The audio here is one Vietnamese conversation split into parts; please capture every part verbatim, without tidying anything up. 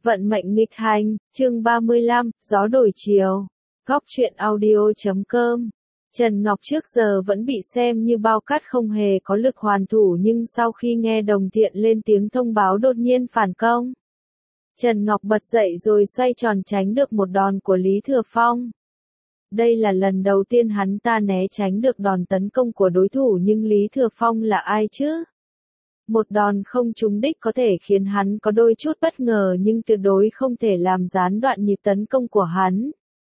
Vận mệnh nghịch hành, chương ba mươi lăm, gió đổi chiều. Góc truyện audio chấm com. Trần Ngọc trước giờ vẫn bị xem như bao cát không hề có lực hoàn thủ, nhưng sau khi nghe Đồng Thiện lên tiếng thông báo đột nhiên phản công, Trần Ngọc bật dậy rồi xoay tròn tránh được một đòn của Lý Thừa Phong. Đây là lần đầu tiên hắn ta né tránh được đòn tấn công của đối thủ, nhưng Lý Thừa Phong là ai chứ? Một đòn không trúng đích có thể khiến hắn có đôi chút bất ngờ, nhưng tuyệt đối không thể làm gián đoạn nhịp tấn công của hắn.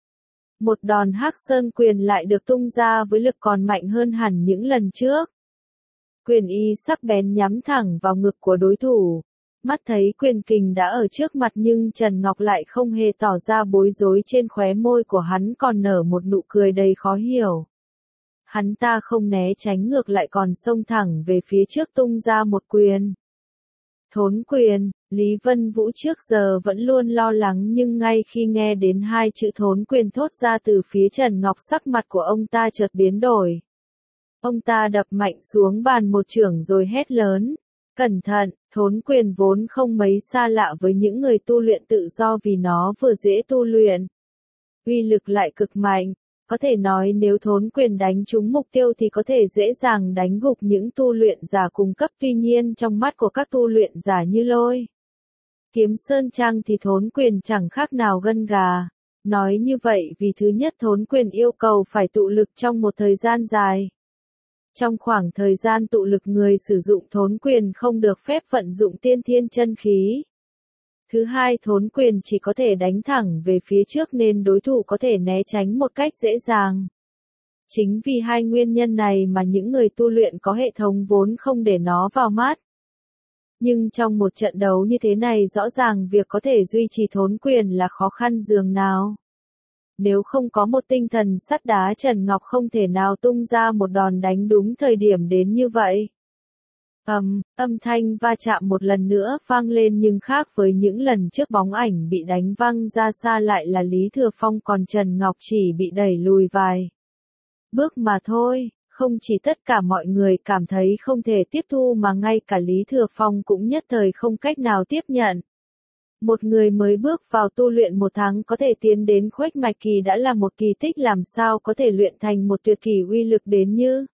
Một đòn Hắc Sơn quyền lại được tung ra với lực còn mạnh hơn hẳn những lần trước. Quyền y sắc bén nhắm thẳng vào ngực của đối thủ. Mắt thấy quyền kình đã ở trước mặt nhưng Trần Ngọc lại không hề tỏ ra bối rối, trên khóe môi của hắn còn nở một nụ cười đầy khó hiểu. Hắn ta không né tránh, ngược lại còn xông thẳng về phía trước tung ra một quyền. Thốn quyền. Lý Vân Vũ trước giờ vẫn luôn lo lắng, nhưng ngay khi nghe đến hai chữ thốn quyền thốt ra từ phía Trần Ngọc, sắc mặt của ông ta chợt biến đổi. Ông ta đập mạnh xuống bàn một chưởng rồi hét lớn. Cẩn thận. Thốn quyền vốn không mấy xa lạ với những người tu luyện tự do vì nó vừa dễ tu luyện, uy lực lại cực mạnh. Có thể nói nếu thốn quyền đánh trúng mục tiêu thì có thể dễ dàng đánh gục những tu luyện giả cùng cấp, tuy nhiên trong mắt của các tu luyện giả như Lôi Kiếm Sơn Trang thì thốn quyền chẳng khác nào gân gà. Nói như vậy vì thứ nhất, thốn quyền yêu cầu phải tụ lực trong một thời gian dài. Trong khoảng thời gian tụ lực, người sử dụng thốn quyền không được phép vận dụng tiên thiên chân khí. Thứ hai, thốn quyền chỉ có thể đánh thẳng về phía trước nên đối thủ có thể né tránh một cách dễ dàng. Chính vì hai nguyên nhân này mà những người tu luyện có hệ thống vốn không để nó vào mắt. Nhưng trong một trận đấu như thế này, rõ ràng việc có thể duy trì thốn quyền là khó khăn dường nào. Nếu không có một tinh thần sắt đá, Trần Ngọc không thể nào tung ra một đòn đánh đúng thời điểm đến như vậy. Ầm, um, âm thanh va chạm một lần nữa vang lên, nhưng khác với những lần trước bóng ảnh bị đánh văng ra xa lại là Lý Thừa Phong, còn Trần Ngọc chỉ bị đẩy lùi vài bước mà thôi. Không chỉ tất cả mọi người cảm thấy không thể tiếp thu mà ngay cả Lý Thừa Phong cũng nhất thời không cách nào tiếp nhận. Một người mới bước vào tu luyện một tháng có thể tiến đến khuếch mạch kỳ đã là một kỳ tích, làm sao có thể luyện thành một tuyệt kỹ uy lực đến như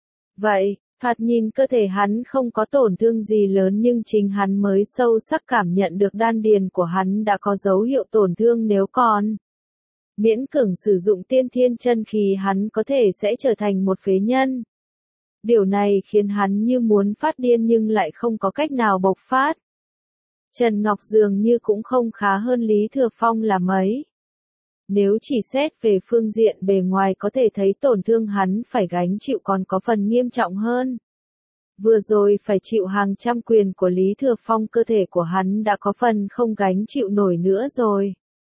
vậy. Thoạt nhìn cơ thể hắn không có tổn thương gì lớn, nhưng chính hắn mới sâu sắc cảm nhận được đan điền của hắn đã có dấu hiệu tổn thương, nếu còn miễn cưỡng sử dụng tiên thiên chân khí hắn có thể sẽ trở thành một phế nhân. Điều này khiến hắn như muốn phát điên nhưng lại không có cách nào bộc phát. Trần Ngọc dường như cũng không khá hơn Lý Thừa Phong là mấy. Nếu chỉ xét về phương diện bề ngoài có thể thấy tổn thương hắn phải gánh chịu còn có phần nghiêm trọng hơn. Vừa rồi phải chịu hàng trăm quyền của Lý Thừa Phong, cơ thể của hắn đã có phần không gánh chịu nổi nữa rồi.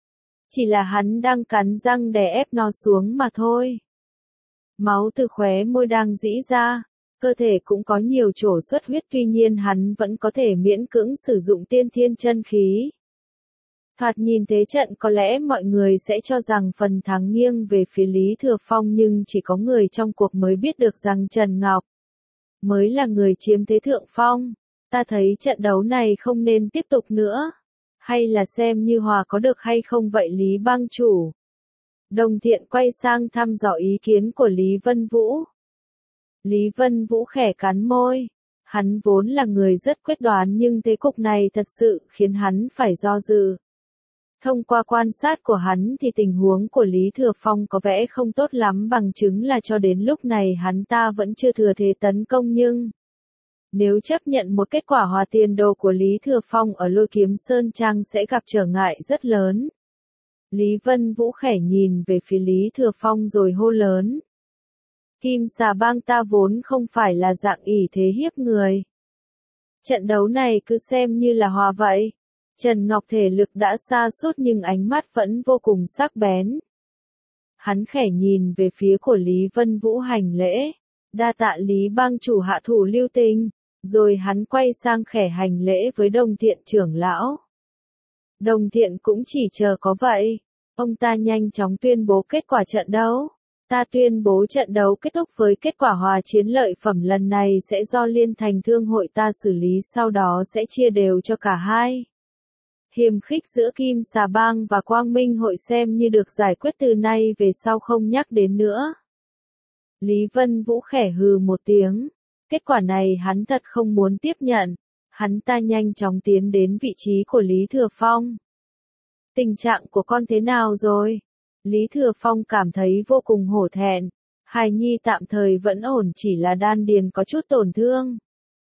Chỉ là hắn đang cắn răng đè ép nó xuống mà thôi. Máu từ khóe môi đang rỉ ra, cơ thể cũng có nhiều chỗ xuất huyết, tuy nhiên hắn vẫn có thể miễn cưỡng sử dụng tiên thiên chân khí. Thoạt nhìn thế trận có lẽ mọi người sẽ cho rằng phần thắng nghiêng về phía Lý Thừa Phong, nhưng chỉ có người trong cuộc mới biết được rằng Trần Ngọc mới là người chiếm thế thượng phong. Ta thấy trận đấu này không nên tiếp tục nữa. Hay là xem như hòa có được hay không vậy Lý bang chủ? Đồng Thiện quay sang thăm dò ý kiến của Lý Vân Vũ. Lý Vân Vũ khẽ cắn môi. Hắn vốn là người rất quyết đoán, nhưng thế cục này thật sự khiến hắn phải do dự. Thông qua quan sát của hắn thì tình huống của Lý Thừa Phong có vẻ không tốt lắm, bằng chứng là cho đến lúc này hắn ta vẫn chưa thừa thế tấn công, nhưng nếu chấp nhận một kết quả hòa tiền đồ của Lý Thừa Phong ở Lôi Kiếm Sơn Trang sẽ gặp trở ngại rất lớn. Lý Vân Vũ khẽ nhìn về phía Lý Thừa Phong rồi hô lớn. Kim Xà Bang ta vốn không phải là dạng ỷ thế hiếp người. Trận đấu này cứ xem như là hòa vậy. Trần Ngọc thể lực đã sa sút nhưng ánh mắt vẫn vô cùng sắc bén. Hắn khẽ nhìn về phía của Lý Vân Vũ hành lễ. Đa tạ Lý bang chủ hạ thủ lưu tình. Rồi hắn quay sang khẽ hành lễ với Đồng Thiện trưởng lão. Đồng Thiện cũng chỉ chờ có vậy. Ông ta nhanh chóng tuyên bố kết quả trận đấu. Ta tuyên bố trận đấu kết thúc với kết quả hòa chiến, lợi phẩm lần này sẽ do Liên Thành Thương hội ta xử lý, sau đó sẽ chia đều cho cả hai. Hiềm khích giữa Kim Xà Bang và Quang Minh Hội xem như được giải quyết, từ nay về sau không nhắc đến nữa. Lý Vân Vũ khẽ hừ một tiếng. Kết quả này hắn thật không muốn tiếp nhận. Hắn ta nhanh chóng tiến đến vị trí của Lý Thừa Phong. Tình trạng của con thế nào rồi? Lý Thừa Phong cảm thấy vô cùng hổ thẹn. Hài nhi tạm thời vẫn ổn, chỉ là đan điền có chút tổn thương.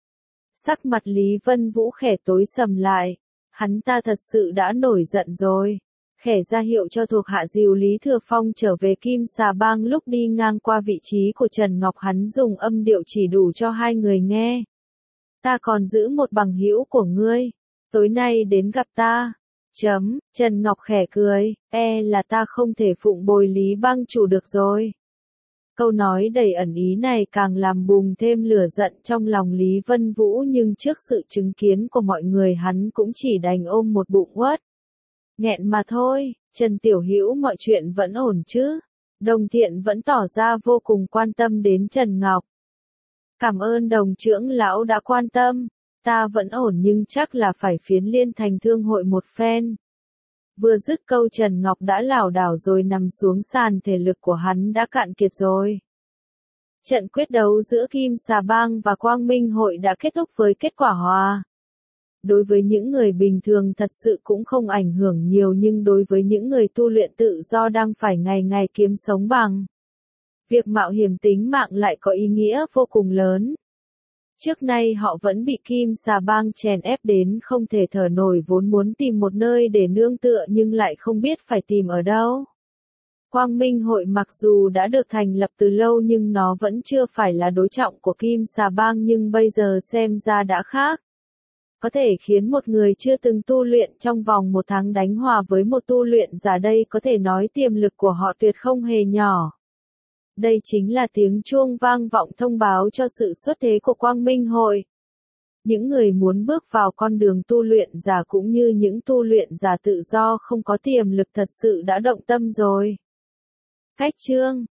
Sắc mặt Lý Vân Vũ khẽ tối sầm lại. Hắn ta thật sự đã nổi giận rồi. Khẽ ra hiệu cho thuộc hạ dìu Lý Thừa Phong trở về Kim Xà Bang, lúc đi ngang qua vị trí của Trần Ngọc hắn dùng âm điệu chỉ đủ cho hai người nghe. Ta còn giữ một bằng hữu của ngươi. Tối nay đến gặp ta. Chấm, Trần Ngọc khẽ cười, e là ta không thể phụng bồi Lý Bang chủ được rồi. Câu nói đầy ẩn ý này càng làm bùng thêm lửa giận trong lòng Lý Vân Vũ, nhưng trước sự chứng kiến của mọi người hắn cũng chỉ đành ôm một bụng uất. Nghẹn mà thôi. Trần Tiểu Hữu, mọi chuyện vẫn ổn chứ? Đồng Thiện vẫn tỏ ra vô cùng quan tâm đến Trần Ngọc. Cảm ơn đồng trưởng lão đã quan tâm. Ta vẫn ổn nhưng chắc là phải phiến liên thành thương hội một phen. Vừa dứt câu Trần Ngọc đã lảo đảo rồi nằm xuống sàn, thể lực của hắn đã cạn kiệt rồi. Trận quyết đấu giữa Kim Xà Bang và Quang Minh Hội đã kết thúc với kết quả hòa. Đối với những người bình thường thật sự cũng không ảnh hưởng nhiều, nhưng đối với những người tu luyện tự do đang phải ngày ngày kiếm sống bằng việc mạo hiểm tính mạng lại có ý nghĩa vô cùng lớn. Trước nay họ vẫn bị Kim Xà Bang chèn ép đến không thể thở nổi, vốn muốn tìm một nơi để nương tựa nhưng lại không biết phải tìm ở đâu. Quang Minh Hội mặc dù đã được thành lập từ lâu nhưng nó vẫn chưa phải là đối trọng của Kim Xà Bang, nhưng bây giờ xem ra đã khác. Có thể khiến một người chưa từng tu luyện trong vòng một tháng đánh hòa với một tu luyện giả, đây có thể nói tiềm lực của họ tuyệt không hề nhỏ. Đây chính là tiếng chuông vang vọng thông báo cho sự xuất thế của Quang Minh Hội. Những người muốn bước vào con đường tu luyện giả cũng như những tu luyện giả tự do không có tiềm lực thật sự đã động tâm rồi. Cách chương